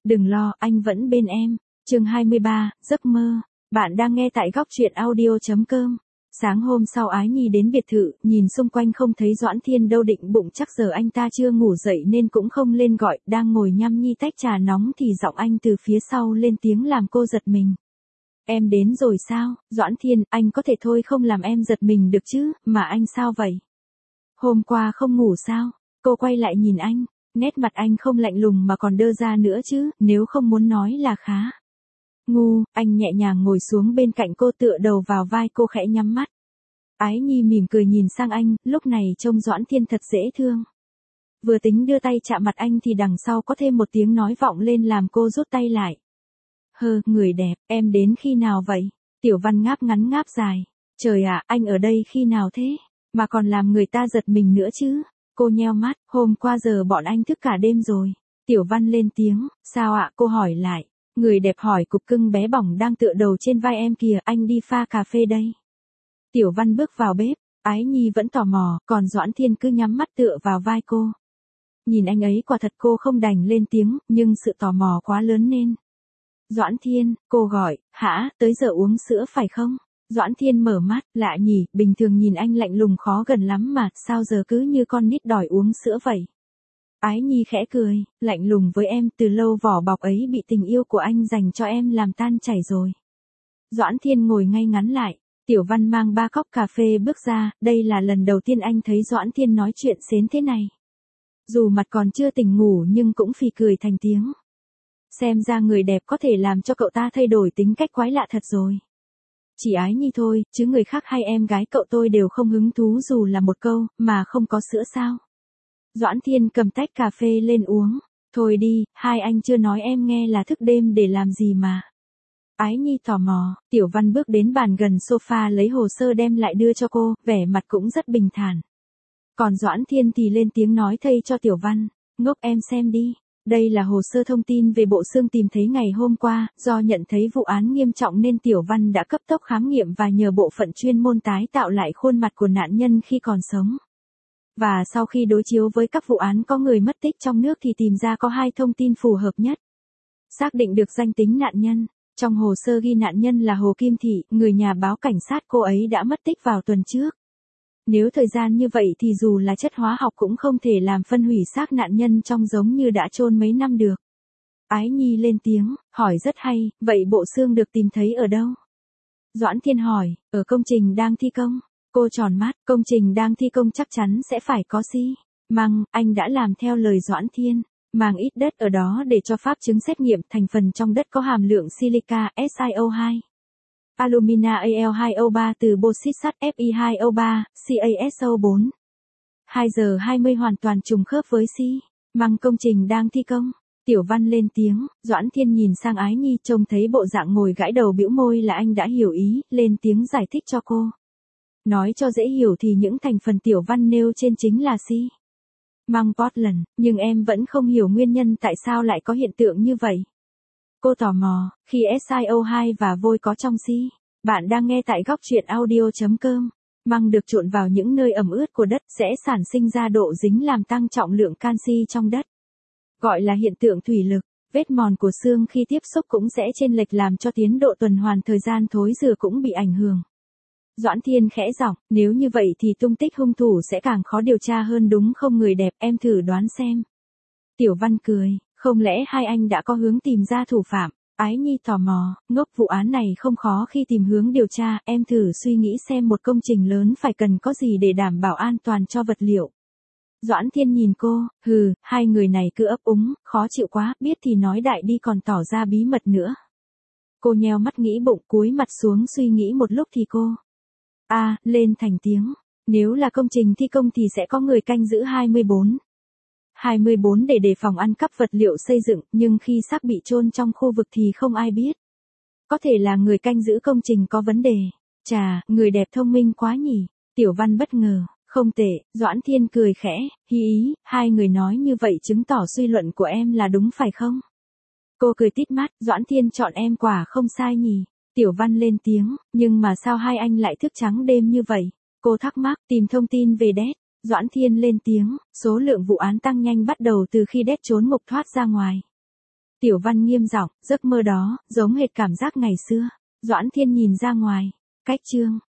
Đừng lo, anh vẫn bên em. Chương 23, giấc mơ. Bạn đang nghe tại góc truyện audio.com. Sáng hôm sau Ái Nhi đến biệt thự, nhìn xung quanh không thấy Doãn Thiên đâu, định bụng chắc giờ anh ta chưa ngủ dậy nên cũng không lên gọi, đang ngồi nhâm nhi tách trà nóng thì giọng anh từ phía sau lên tiếng làm cô giật mình. Em đến rồi sao, Doãn Thiên, anh có thể thôi không làm em giật mình được chứ, mà anh sao vậy? Hôm qua không ngủ sao? Cô quay lại nhìn anh, nét mặt anh không lạnh lùng mà còn đơ ra nữa chứ, nếu không muốn nói là khá. Ngu, anh nhẹ nhàng ngồi xuống bên cạnh cô, tựa đầu vào vai cô, khẽ nhắm mắt. Ái Nhi mỉm cười nhìn sang anh, lúc này trông Doãn Thiên thật dễ thương. Vừa tính đưa tay chạm mặt anh thì đằng sau có thêm một tiếng nói vọng lên làm cô rút tay lại. Hơ, người đẹp, em đến khi nào vậy? Tiểu Văn ngáp ngắn ngáp dài. Trời ạ, anh ở đây khi nào thế? Mà còn làm người ta giật mình nữa chứ. Cô nheo mắt, hôm qua giờ bọn anh thức cả đêm rồi. Tiểu Văn lên tiếng, sao ạ? Cô hỏi lại. Người đẹp hỏi cục cưng bé bỏng đang tựa đầu trên vai em kìa, anh đi pha cà phê đây. Tiểu Văn bước vào bếp, Ái Nhi vẫn tò mò, còn Doãn Thiên cứ nhắm mắt tựa vào vai cô. Nhìn anh ấy quả thật cô không đành lên tiếng, nhưng sự tò mò quá lớn nên. Doãn Thiên, cô gọi, hả, tới giờ uống sữa phải không? Doãn Thiên mở mắt, lạ nhỉ, bình thường nhìn anh lạnh lùng khó gần lắm mà, sao giờ cứ như con nít đòi uống sữa vậy? Ái Nhi khẽ cười, lạnh lùng với em, từ lâu vỏ bọc ấy bị tình yêu của anh dành cho em làm tan chảy rồi. Doãn Thiên ngồi ngay ngắn lại, Tiểu Văn mang 3 cốc cà phê bước ra, đây là lần đầu tiên anh thấy Doãn Thiên nói chuyện xến thế này. Dù mặt còn chưa tỉnh ngủ nhưng cũng phì cười thành tiếng. Xem ra người đẹp có thể làm cho cậu ta thay đổi tính cách quái lạ thật rồi. Chỉ Ái Nhi thôi, chứ người khác hay em gái cậu tôi đều không hứng thú dù là một câu, mà không có sữa sao. Doãn Thiên cầm tách cà phê lên uống. Thôi đi, hai anh chưa nói em nghe là thức đêm để làm gì mà. Ái Nhi tò mò, Tiểu Văn bước đến bàn gần sofa lấy hồ sơ đem lại đưa cho cô, vẻ mặt cũng rất bình thản. Còn Doãn Thiên thì lên tiếng nói thay cho Tiểu Văn, ngốc em xem đi. Đây là hồ sơ thông tin về bộ xương tìm thấy ngày hôm qua, do nhận thấy vụ án nghiêm trọng nên Tiểu Văn đã cấp tốc khám nghiệm và nhờ bộ phận chuyên môn tái tạo lại khuôn mặt của nạn nhân khi còn sống. Và sau khi đối chiếu với các vụ án có người mất tích trong nước thì tìm ra có 2 thông tin phù hợp nhất. Xác định được danh tính nạn nhân. Trong hồ sơ ghi nạn nhân là Hồ Kim Thị, người nhà báo cảnh sát cô ấy đã mất tích vào tuần trước. Nếu thời gian như vậy thì dù là chất hóa học cũng không thể làm phân hủy xác nạn nhân trong giống như đã chôn mấy năm được. Ái Nhi lên tiếng, hỏi rất hay, vậy bộ xương được tìm thấy ở đâu? Doãn Thiên hỏi, ở công trình đang thi công. Cô tròn mắt, công trình đang thi công chắc chắn sẽ phải có xi măng, anh đã làm theo lời Doãn Thiên. Mang ít đất ở đó để cho pháp chứng xét nghiệm, thành phần trong đất có hàm lượng silica, SiO2. Alumina Al2O3 từ bauxit sắt Fe2O3, CaSO4. 2 giờ 20 hoàn toàn trùng khớp với xi măng công trình đang thi công. Tiểu Văn lên tiếng, Doãn Thiên nhìn sang Ái Nhi trông thấy bộ dạng ngồi gãi đầu bĩu môi là anh đã hiểu ý, lên tiếng giải thích cho cô. Nói cho dễ hiểu thì những thành phần Tiểu Văn nêu trên chính là xi măng Portland, nhưng em vẫn không hiểu nguyên nhân tại sao lại có hiện tượng như vậy. Cô tò mò, khi SiO2 và vôi có trong xi. Bạn đang nghe tại góc truyện audio.com. Măng được trộn vào những nơi ẩm ướt của đất sẽ sản sinh ra độ dính làm tăng trọng lượng canxi trong đất. Gọi là hiện tượng thủy lực. Vết mòn của xương khi tiếp xúc cũng sẽ chênh lệch làm cho tiến độ tuần hoàn thời gian thối rữa cũng bị ảnh hưởng. Doãn Thiên khẽ giọng, nếu như vậy thì tung tích hung thủ sẽ càng khó điều tra hơn đúng không người đẹp, em thử đoán xem. Tiểu Văn cười, không lẽ hai anh đã có hướng tìm ra thủ phạm? Ái Nhi tò mò, ngốc, vụ án này không khó khi tìm hướng điều tra, em thử suy nghĩ xem một công trình lớn phải cần có gì để đảm bảo an toàn cho vật liệu. Doãn Thiên nhìn cô, hừ, hai người này cứ ấp úng, khó chịu quá, biết thì nói đại đi còn tỏ ra bí mật nữa. Cô nheo mắt nghĩ bụng, cúi mặt xuống suy nghĩ một lúc thì cô lên thành tiếng, nếu là công trình thi công thì sẽ có người canh giữ 24 để đề phòng ăn cắp vật liệu xây dựng, nhưng khi xác bị chôn trong khu vực thì không ai biết. Có thể là người canh giữ công trình có vấn đề. Chà, người đẹp thông minh quá nhỉ. Tiểu Văn bất ngờ, không tệ, Doãn Thiên cười khẽ, hí ý, hai người nói như vậy chứng tỏ suy luận của em là đúng phải không? Cô cười tít mắt, Doãn Thiên chọn em quả không sai nhỉ. Tiểu Văn lên tiếng, nhưng mà sao hai anh lại thức trắng đêm như vậy? Cô thắc mắc, tìm thông tin về Đét. Doãn Thiên lên tiếng, số lượng vụ án tăng nhanh bắt đầu từ khi Đét trốn ngục thoát ra ngoài. Tiểu Văn nghiêm giọng, giấc mơ đó, giống hệt cảm giác ngày xưa. Doãn Thiên nhìn ra ngoài. Cách Trương,